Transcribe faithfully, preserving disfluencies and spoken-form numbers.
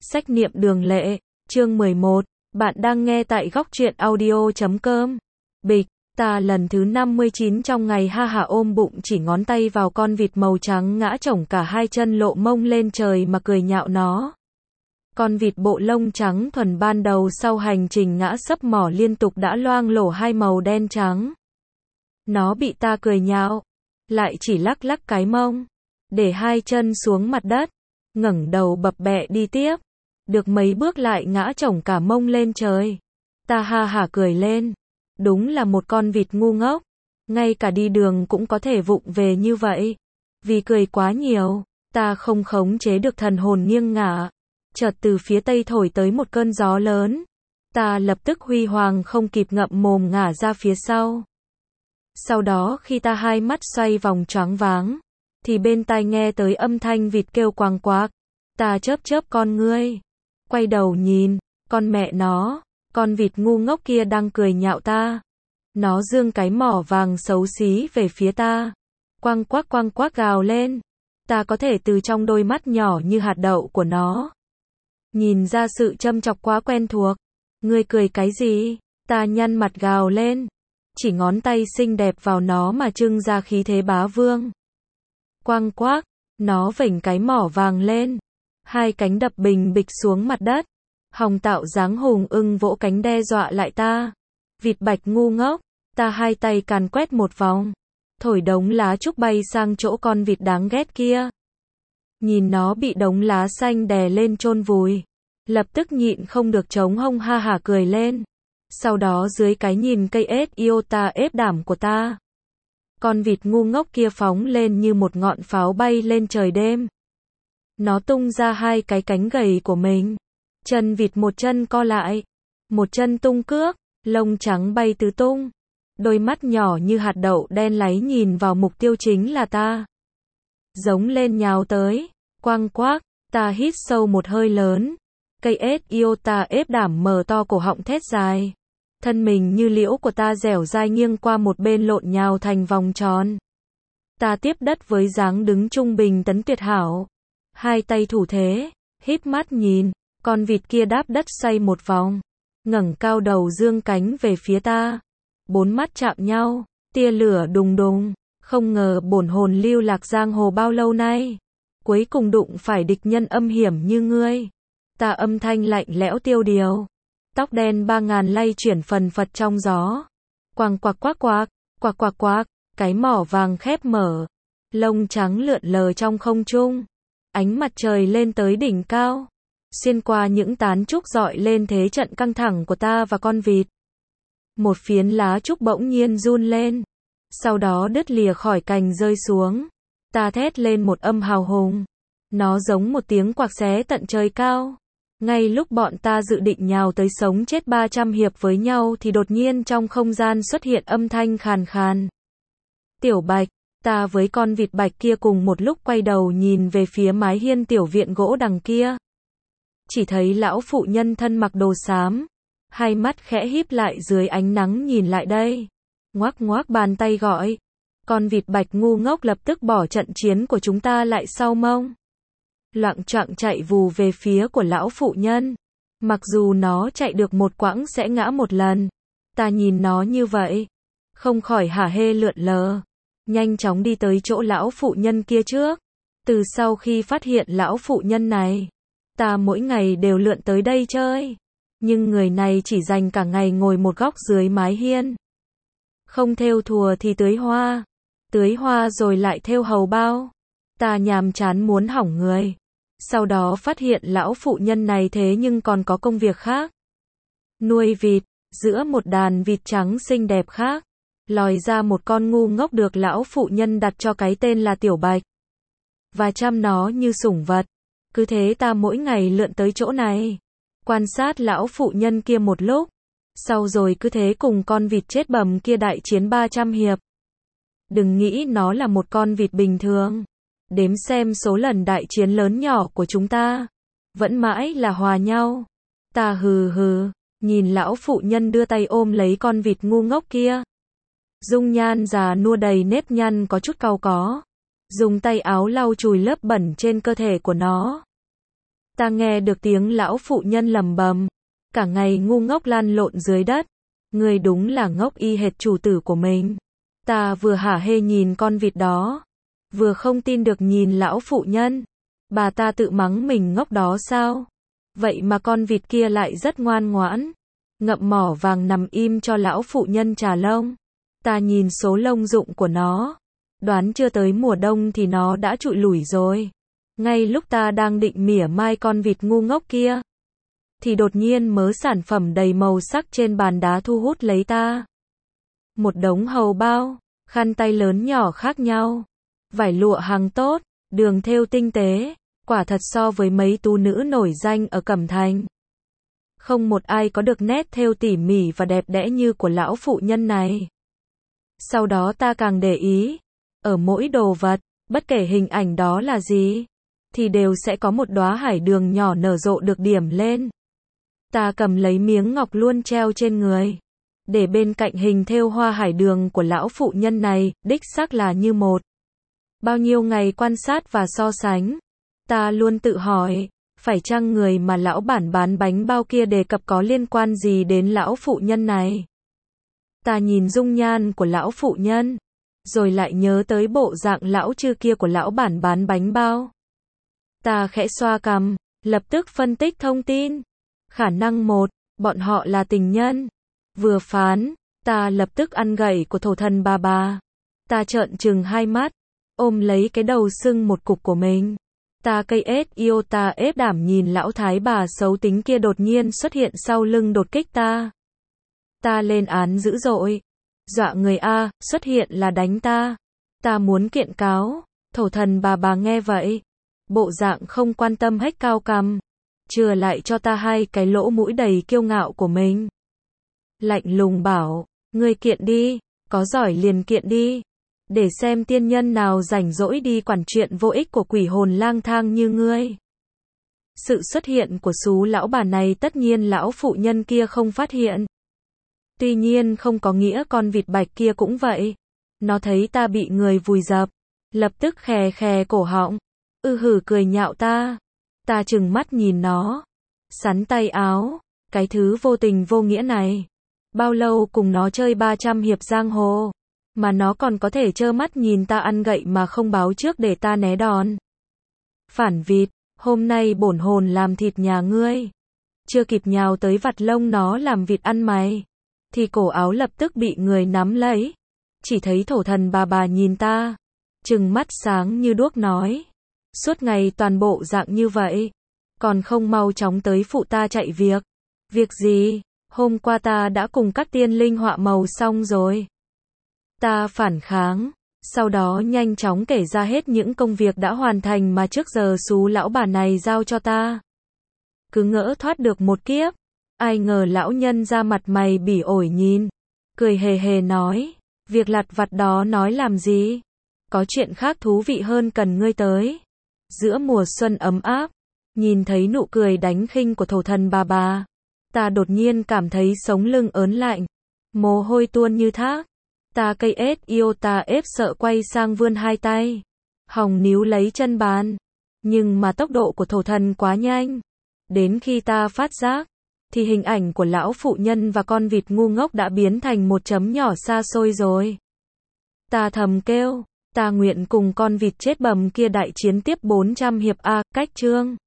Sách niệm đường lệ, chương mười một, bạn đang nghe tại góc truyện audio chấm com. Bịch, ta lần thứ năm mươi chín trong ngày ha hả ôm bụng chỉ ngón tay vào con vịt màu trắng ngã chổng cả hai chân lộ mông lên trời mà cười nhạo nó. Con vịt bộ lông trắng thuần ban đầu sau hành trình ngã sấp mỏ liên tục đã loang lổ hai màu đen trắng. Nó bị ta cười nhạo, lại chỉ lắc lắc cái mông, để hai chân xuống mặt đất, ngẩng đầu bập bẹ đi tiếp. Được mấy bước lại ngã chổng cả mông lên trời. Ta ha hả cười lên. Đúng là một con vịt ngu ngốc. Ngay cả đi đường cũng có thể vụng về như vậy. Vì cười quá nhiều, ta không khống chế được thần hồn nghiêng ngả. Chợt từ phía tây thổi tới một cơn gió lớn. Ta lập tức huy hoàng không kịp ngậm mồm ngả ra phía sau. Sau đó khi ta hai mắt xoay vòng choáng váng, thì bên tai nghe tới âm thanh vịt kêu quàng quạc. Ta chớp chớp con ngươi, quay đầu nhìn, con mẹ nó, con vịt ngu ngốc kia đang cười nhạo ta. Nó giương cái mỏ vàng xấu xí về phía ta, quăng quác quăng quác gào lên. Ta có thể từ trong đôi mắt nhỏ như hạt đậu của nó nhìn ra sự châm chọc quá quen thuộc. Ngươi cười cái gì? Ta nhăn mặt gào lên, chỉ ngón tay xinh đẹp vào nó mà trưng ra khí thế bá vương. Quăng quác, nó vểnh cái mỏ vàng lên, hai cánh đập bình bịch xuống mặt đất. Hòng tạo dáng hùng ưng vỗ cánh đe dọa lại ta. Vịt bạch ngu ngốc, ta hai tay càn quét một vòng, thổi đống lá trúc bay sang chỗ con vịt đáng ghét kia. Nhìn nó bị đống lá xanh đè lên chôn vùi, lập tức nhịn không được chống hông ha hả cười lên. Sau đó dưới cái nhìn cây ếch iota ép đảm của ta, con vịt ngu ngốc kia phóng lên như một ngọn pháo bay lên trời đêm. Nó tung ra hai cái cánh gầy của mình. Chân vịt một chân co lại, một chân tung cước, lông trắng bay tứ tung. Đôi mắt nhỏ như hạt đậu đen láy nhìn vào mục tiêu chính là ta. Giống lên nhào tới, quăng quác, ta hít sâu một hơi lớn. Cây ếch iota ép đảm mở to cổ họng thét dài. Thân mình như liễu của ta dẻo dai nghiêng qua một bên lộn nhào thành vòng tròn. Ta tiếp đất với dáng đứng trung bình tấn tuyệt hảo. Hai tay thủ thế, híp mắt nhìn, con vịt kia đáp đất xoay một vòng, ngẩng cao đầu dương cánh về phía ta. Bốn mắt chạm nhau, tia lửa đùng đùng, không ngờ bổn hồn lưu lạc giang hồ bao lâu nay, cuối cùng đụng phải địch nhân âm hiểm như ngươi. Ta âm thanh lạnh lẽo tiêu điều, tóc đen ba ngàn lay chuyển phần phật trong gió. Quàng quạc quác quạc, quạc quạc quạc, cái mỏ vàng khép mở, lông trắng lượn lờ trong không trung. Ánh mặt trời lên tới đỉnh cao, xuyên qua những tán trúc dọi lên thế trận căng thẳng của ta và con vịt. Một phiến lá trúc bỗng nhiên run lên, sau đó đứt lìa khỏi cành rơi xuống. Ta thét lên một âm hào hùng, nó giống một tiếng quạc xé tận trời cao. Ngay lúc bọn ta dự định nhào tới sống chết ba trăm hiệp với nhau thì đột nhiên trong không gian xuất hiện âm thanh khàn khàn. Tiểu Bạch. Ta với con vịt bạch kia cùng một lúc quay đầu nhìn về phía mái hiên tiểu viện gỗ đằng kia. Chỉ thấy lão phụ nhân thân mặc đồ xám, hai mắt khẽ híp lại dưới ánh nắng nhìn lại đây. Ngoác ngoác bàn tay gọi. Con vịt bạch ngu ngốc lập tức bỏ trận chiến của chúng ta lại sau mông. Loạng choạng chạy vù về phía của lão phụ nhân. Mặc dù nó chạy được một quãng sẽ ngã một lần. Ta nhìn nó như vậy, không khỏi hả hê lượn lờ. Nhanh chóng đi tới chỗ lão phụ nhân kia trước. Từ sau khi phát hiện lão phụ nhân này, ta mỗi ngày đều lượn tới đây chơi. Nhưng người này chỉ dành cả ngày ngồi một góc dưới mái hiên. Không thêu thùa thì tưới hoa. Tưới hoa rồi lại thêu hầu bao. Ta nhàm chán muốn hỏng người. Sau đó phát hiện lão phụ nhân này thế nhưng còn có công việc khác. Nuôi vịt, giữa một đàn vịt trắng xinh đẹp khác. Lòi ra một con ngu ngốc được lão phụ nhân đặt cho cái tên là Tiểu Bạch. Và chăm nó như sủng vật. Cứ thế ta mỗi ngày lượn tới chỗ này, quan sát lão phụ nhân kia một lúc. Sau rồi cứ thế cùng con vịt chết bầm kia đại chiến ba trăm hiệp. Đừng nghĩ nó là một con vịt bình thường. Đếm xem số lần đại chiến lớn nhỏ của chúng ta. Vẫn mãi là hòa nhau. Ta hừ hừ, nhìn lão phụ nhân đưa tay ôm lấy con vịt ngu ngốc kia. Dung nhan già nua đầy nếp nhăn có chút cau có. Dùng tay áo lau chùi lớp bẩn trên cơ thể của nó. Ta nghe được tiếng lão phụ nhân lầm bầm. Cả ngày ngu ngốc lăn lộn dưới đất. Ngươi đúng là ngốc y hệt chủ tử của mình. Ta vừa hả hê nhìn con vịt đó. Vừa không tin được nhìn lão phụ nhân. Bà ta tự mắng mình ngốc đó sao? Vậy mà con vịt kia lại rất ngoan ngoãn. Ngậm mỏ vàng nằm im cho lão phụ nhân chà lông. Ta nhìn số lông rụng của nó. Đoán chưa tới mùa đông thì nó đã trụi lủi rồi. Ngay lúc ta đang định mỉa mai con vịt ngu ngốc kia, thì đột nhiên mớ sản phẩm đầy màu sắc trên bàn đá thu hút lấy ta. Một đống hầu bao, khăn tay lớn nhỏ khác nhau, vải lụa hàng tốt, đường thêu tinh tế, quả thật so với mấy tú nữ nổi danh ở Cẩm Thành. Không một ai có được nét thêu tỉ mỉ và đẹp đẽ như của lão phụ nhân này. Sau đó ta càng để ý, ở mỗi đồ vật, bất kể hình ảnh đó là gì, thì đều sẽ có một đóa hải đường nhỏ nở rộ được điểm lên. Ta cầm lấy miếng ngọc luôn treo trên người, để bên cạnh hình thêu hoa hải đường của lão phụ nhân này, đích xác là như một. Bao nhiêu ngày quan sát và so sánh, ta luôn tự hỏi, phải chăng người mà lão bản bán bánh bao kia đề cập có liên quan gì đến lão phụ nhân này? Ta nhìn dung nhan của lão phụ nhân, rồi lại nhớ tới bộ dạng lão chư kia của lão bản bán bánh bao. Ta khẽ xoa cằm, lập tức phân tích thông tin. Khả năng một, bọn họ là tình nhân. Vừa phán, ta lập tức ăn gậy của thổ thần bà bà. Ta trợn trừng hai mắt, ôm lấy cái đầu sưng một cục của mình. Ta cây ết yêu ta ép đảm nhìn lão thái bà xấu tính kia đột nhiên xuất hiện sau lưng đột kích ta. Ta lên án dữ dội. Dọa người A, xuất hiện là đánh ta. Ta muốn kiện cáo. Thổ thần bà bà nghe vậy. Bộ dạng không quan tâm hếch cao cằm. Chừa lại cho ta hai cái lỗ mũi đầy kiêu ngạo của mình. Lạnh lùng bảo, ngươi kiện đi, có giỏi liền kiện đi. Để xem tiên nhân nào rảnh rỗi đi quản chuyện vô ích của quỷ hồn lang thang như ngươi. Sự xuất hiện của xú lão bà này tất nhiên lão phụ nhân kia không phát hiện. Tuy nhiên không có nghĩa con vịt bạch kia cũng vậy. Nó thấy ta bị người vùi dập, lập tức khè khè cổ họng, ư hử cười nhạo ta. Ta trừng mắt nhìn nó, sắn tay áo, cái thứ vô tình vô nghĩa này. Bao lâu cùng nó chơi ba trăm hiệp giang hồ, mà nó còn có thể trơ mắt nhìn ta ăn gậy mà không báo trước để ta né đòn. Phản vịt, hôm nay bổn hồn làm thịt nhà ngươi. Chưa kịp nhào tới vặt lông nó làm vịt ăn mày, thì cổ áo lập tức bị người nắm lấy. Chỉ thấy thổ thần bà bà nhìn ta, trừng mắt sáng như đuốc nói. Suốt ngày toàn bộ dạng như vậy, còn không mau chóng tới phụ ta chạy việc. Việc gì? Hôm qua ta đã cùng các tiên linh họa màu xong rồi. Ta phản kháng, sau đó nhanh chóng kể ra hết những công việc đã hoàn thành mà trước giờ xú lão bà này giao cho ta. Cứ ngỡ thoát được một kiếp, ai ngờ lão nhân ra mặt mày bỉ ổi nhìn, cười hề hề nói, việc lặt vặt đó nói làm gì? Có chuyện khác thú vị hơn cần ngươi tới. Giữa mùa xuân ấm áp, nhìn thấy nụ cười đánh khinh của thổ thần bà bà, ta đột nhiên cảm thấy sống lưng ớn lạnh, mồ hôi tuôn như thác. Ta cây ết yêu ta ép sợ quay sang vươn hai tay, hòng níu lấy chân bàn. Nhưng mà tốc độ của thổ thần quá nhanh. Đến khi ta phát giác, thì hình ảnh của lão phụ nhân và con vịt ngu ngốc đã biến thành một chấm nhỏ xa xôi rồi. Ta thầm kêu, ta nguyện cùng con vịt chết bầm kia đại chiến tiếp bốn trăm hiệp A, cách chương.